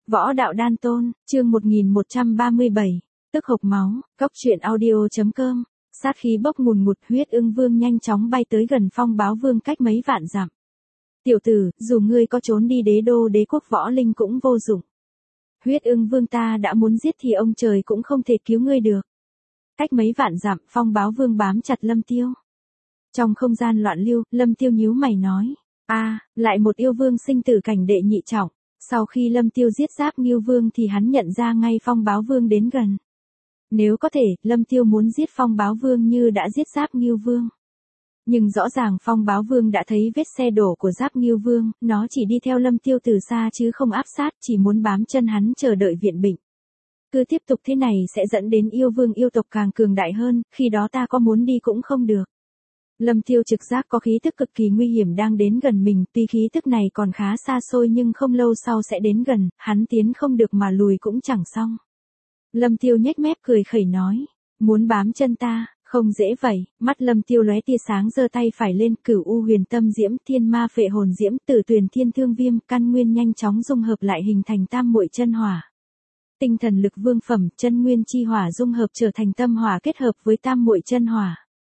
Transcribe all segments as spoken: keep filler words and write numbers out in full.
Võ đạo đan tôn, chương một nghìn một trăm ba mươi bảy, tức hộc máu, Cốc truyện audio.com, sát khí bốc ngùn ngụt. Huyết Ưng Vương nhanh chóng bay tới gần Phong Báo Vương cách mấy vạn dặm. Tiểu tử, dù ngươi có trốn đi đế đô đế quốc võ linh cũng vô dụng. Huyết Ưng Vương ta đã muốn giết thì ông trời cũng không thể cứu ngươi được. Cách mấy vạn dặm, Phong Báo Vương bám chặt Lâm Tiêu. Trong không gian loạn lưu, Lâm Tiêu nhíu mày nói, a, à, lại một yêu vương sinh tử cảnh đệ nhị trọng. Sau khi Lâm Tiêu giết Giáp Ngưu Vương thì hắn nhận ra ngay Phong Báo Vương đến gần. Nếu có thể, Lâm Tiêu muốn giết Phong Báo Vương như đã giết Giáp Ngưu Vương. Nhưng rõ ràng Phong Báo Vương đã thấy vết xe đổ của Giáp Ngưu Vương, nó chỉ đi theo Lâm Tiêu từ xa chứ không áp sát, chỉ muốn bám chân hắn chờ đợi viện bệnh. Cứ tiếp tục thế này sẽ dẫn đến yêu vương yêu tộc càng cường đại hơn, khi đó ta có muốn đi cũng không được. Lâm Tiêu trực giác có khí tức cực kỳ nguy hiểm đang đến gần mình, tuy khí tức này còn khá xa xôi nhưng không lâu sau sẽ đến gần, hắn tiến không được mà lùi cũng chẳng xong. Lâm Tiêu nhếch mép cười khẩy nói, muốn bám chân ta, không dễ vậy. Mắt Lâm Tiêu lóe tia sáng giơ tay phải lên, Cửu U Huyền Tâm Diễm, Thiên Ma Phệ Hồn Diễm, Tử Tuyền Thiên Thương Viêm, căn nguyên nhanh chóng dung hợp lại hình thành Tam Muội Chân Hỏa. Tinh thần lực vương phẩm, chân nguyên chi hỏa dung hợp trở thành tâm hỏa kết hợp với Tam Muội Chân Hỏa.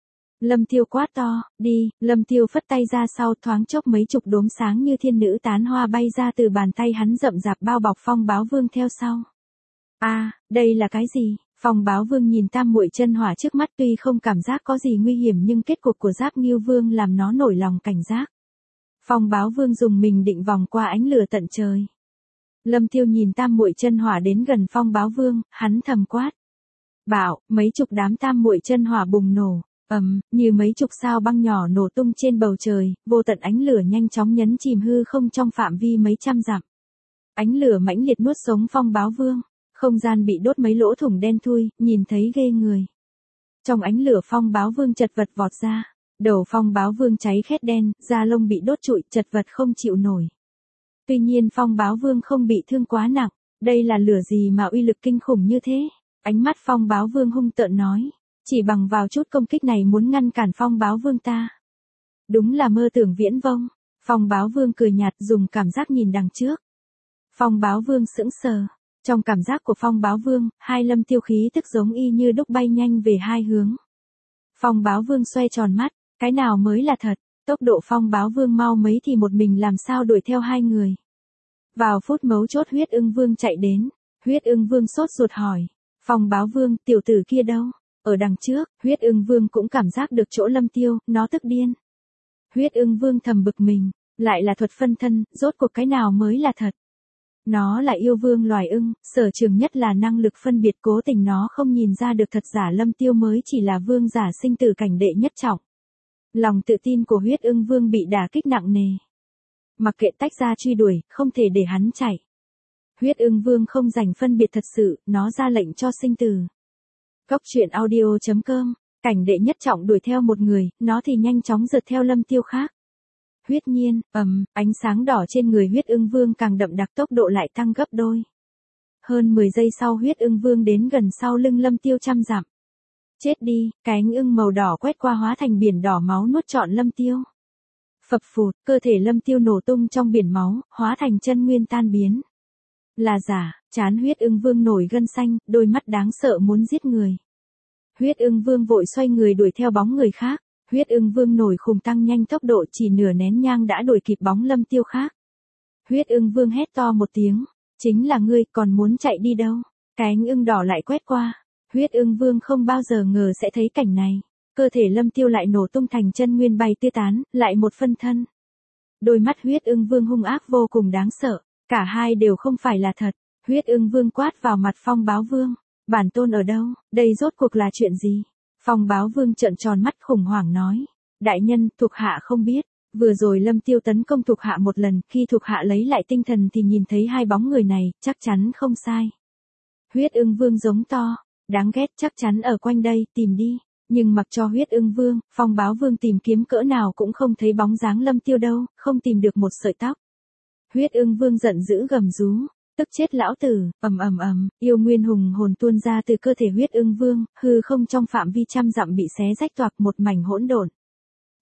Lâm Tiêu quát to, đi. Lâm Tiêu phất tay ra sau, thoáng chốc mấy chục đốm sáng như thiên nữ tán hoa bay ra từ bàn tay hắn rậm rạp bao bọc Phong Báo Vương theo sau. A, à, đây là cái gì? Phong Báo Vương nhìn Tam Muội Chân Hỏa trước mắt tuy không cảm giác có gì nguy hiểm nhưng kết cục của Giáp Ngưu Vương làm nó nổi lòng cảnh giác. Phong Báo Vương dùng mình định vòng qua ánh lửa tận trời. Lâm Tiêu nhìn Tam Muội Chân Hỏa đến gần Phong Báo Vương, hắn thầm quát. Bảo, mấy chục đám Tam Muội Chân Hỏa bùng nổ. Ầm, um, như mấy chục sao băng nhỏ nổ tung trên bầu trời, vô tận ánh lửa nhanh chóng nhấn chìm hư không trong phạm vi mấy trăm dặm. Ánh lửa mãnh liệt nuốt sống Phong Báo Vương, không gian bị đốt mấy lỗ thủng đen thui, nhìn thấy ghê người. Trong ánh lửa Phong Báo Vương chật vật vọt ra, đầu Phong Báo Vương cháy khét đen, da lông bị đốt trụi, chật vật không chịu nổi. Tuy nhiên Phong Báo Vương không bị thương quá nặng, đây là lửa gì mà uy lực kinh khủng như thế? Ánh mắt Phong Báo Vương hung tợn nói. Chỉ bằng vào chút công kích này muốn ngăn cản Phong Báo Vương ta. Đúng là mơ tưởng viễn vông. Phong Báo Vương cười nhạt dùng cảm giác nhìn đằng trước. Phong Báo Vương sững sờ. Trong cảm giác của Phong Báo Vương, hai Lâm Tiêu khí tức giống y như đúc bay nhanh về hai hướng. Phong Báo Vương xoay tròn mắt, cái nào mới là thật, tốc độ Phong Báo Vương mau mấy thì một mình làm sao đuổi theo hai người. Vào phút mấu chốt Huyết Ưng Vương chạy đến, Huyết Ưng Vương sốt ruột hỏi, Phong Báo Vương, tiểu tử kia đâu? Ở đằng trước, Huyết Ưng Vương cũng cảm giác được chỗ Lâm Tiêu, nó tức điên. Huyết Ưng Vương thầm bực mình, lại là thuật phân thân, rốt cuộc cái nào mới là thật. Nó là yêu vương loài ưng, sở trường nhất là năng lực phân biệt, cố tình nó không nhìn ra được thật giả Lâm Tiêu mới chỉ là vương giả sinh tử cảnh đệ nhất trọng. Lòng tự tin của Huyết Ưng Vương bị đả kích nặng nề. Mặc kệ tách ra truy đuổi, không thể để hắn chạy. Huyết Ưng Vương không rảnh phân biệt thật sự, nó ra lệnh cho sinh tử. Cốc truyện audio.com, cảnh đệ nhất trọng đuổi theo một người, nó thì nhanh chóng rượt theo Lâm Tiêu khác. Huyết nhiên, ầm, um, ánh sáng đỏ trên người Huyết Ưng Vương càng đậm đặc, tốc độ lại tăng gấp đôi. Hơn mười giây sau Huyết Ưng Vương đến gần sau lưng Lâm Tiêu trăm dặm. Chết đi, cánh ưng màu đỏ quét qua hóa thành biển đỏ máu nuốt trọn Lâm Tiêu. Phập phụt, cơ thể Lâm Tiêu nổ tung trong biển máu, hóa thành chân nguyên tan biến. Là giả, trán Huyết Ưng Vương nổi gân xanh, đôi mắt đáng sợ muốn giết người. Huyết Ưng Vương vội xoay người đuổi theo bóng người khác. Huyết Ưng Vương nổi khùng tăng nhanh tốc độ, chỉ nửa nén nhang đã đuổi kịp bóng Lâm Tiêu khác. Huyết Ưng Vương hét to một tiếng, chính là ngươi, còn muốn chạy đi đâu? Cánh ưng đỏ lại quét qua. Huyết Ưng Vương không bao giờ ngờ sẽ thấy cảnh này. Cơ thể Lâm Tiêu lại nổ tung thành chân nguyên bay tia tán, lại một phân thân. Đôi mắt Huyết Ưng Vương hung ác vô cùng đáng sợ. Cả hai đều không phải là thật. Huyết Ưng Vương quát vào mặt Phong Báo Vương. Bản tôn ở đâu? Đây rốt cuộc là chuyện gì? Phong Báo Vương trợn tròn mắt khủng hoảng nói. Đại nhân, thuộc hạ không biết. Vừa rồi Lâm Tiêu tấn công thuộc hạ một lần, khi thuộc hạ lấy lại tinh thần thì nhìn thấy hai bóng người này, chắc chắn không sai. Huyết Ưng Vương giống to. Đáng ghét, chắc chắn ở quanh đây, tìm đi. Nhưng mặc cho Huyết Ưng Vương, Phong Báo Vương tìm kiếm cỡ nào cũng không thấy bóng dáng Lâm Tiêu đâu, không tìm được một sợi tóc. Huyết Ưng Vương giận dữ gầm rú, tức chết lão tử, ầm ầm ầm, yêu nguyên hùng hồn tuôn ra từ cơ thể Huyết Ưng Vương, hư không trong phạm vi trăm dặm bị xé rách toạc một mảnh hỗn độn.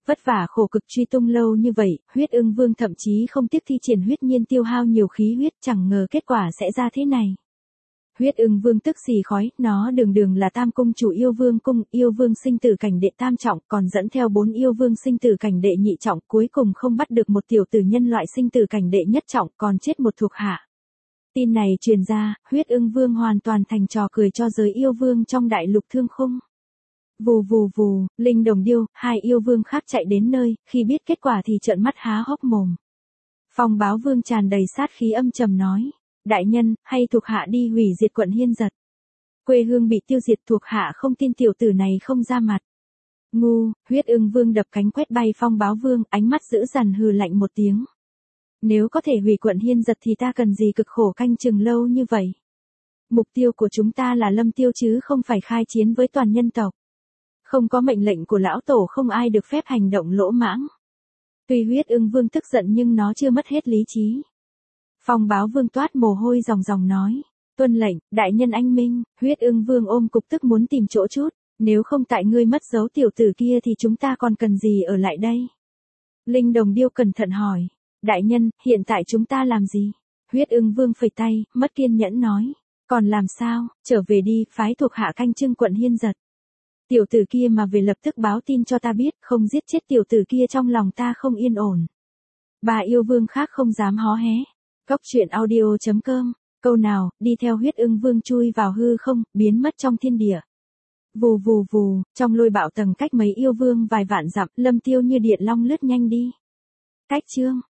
Vất vả khổ cực truy tung lâu như vậy, huyết ưng vương thậm chí không tiếc thi triển huyết nhiên tiêu hao nhiều khí huyết, chẳng ngờ kết quả sẽ ra thế này. Huyết ưng vương tức xì khói, nó đường đường là tam cung chủ yêu vương cung, yêu vương sinh tử cảnh đệ tam trọng, còn dẫn theo bốn yêu vương sinh tử cảnh đệ nhị trọng, cuối cùng không bắt được một tiểu tử nhân loại sinh tử cảnh đệ nhất trọng, còn chết một thuộc hạ. Tin này truyền ra, huyết ưng vương hoàn toàn thành trò cười cho giới yêu vương trong đại lục thương khung. Vù vù vù, linh đồng điêu, hai yêu vương khác chạy đến nơi, khi biết kết quả thì trợn mắt há hốc mồm. Phong báo vương tràn đầy sát khí âm trầm nói. Đại nhân, hay thuộc hạ đi hủy diệt quận Hiên Giật. Quê hương bị tiêu diệt, thuộc hạ không tin tiểu tử này không ra mặt. Ngu, huyết ưng vương đập cánh quét bay phong báo vương, ánh mắt dữ dằn hừ lạnh một tiếng. Nếu có thể hủy quận Hiên Giật thì ta cần gì cực khổ canh chừng lâu như vậy. Mục tiêu của chúng ta là lâm tiêu chứ không phải khai chiến với toàn nhân tộc. Không có mệnh lệnh của lão tổ không ai được phép hành động lỗ mãng. Tuy huyết ưng vương tức giận nhưng nó chưa mất hết lý trí. Phong báo vương toát mồ hôi ròng ròng nói. Tuân lệnh, đại nhân anh minh, huyết ưng vương ôm cục tức muốn tìm chỗ chút. Nếu không tại ngươi mất dấu tiểu tử kia thì chúng ta còn cần gì ở lại đây? Linh đồng điêu cẩn thận hỏi. Đại nhân, hiện tại chúng ta làm gì? Huyết ưng vương phẩy tay, mất kiên nhẫn nói. Còn làm sao, trở về đi, phái thuộc hạ canh chưng quận Hiên Giật. Tiểu tử kia mà về lập tức báo tin cho ta biết, không giết chết tiểu tử kia trong lòng ta không yên ổn. Bà yêu vương khác không dám hó hé. Góc truyện audio chấm com, câu nào, đi theo huyết ưng vương chui vào hư không, biến mất trong thiên địa. Vù vù vù, trong lôi bạo tầng cách mấy yêu vương vài vạn dặm, lâm tiêu như điện long lướt nhanh đi. Cách chương.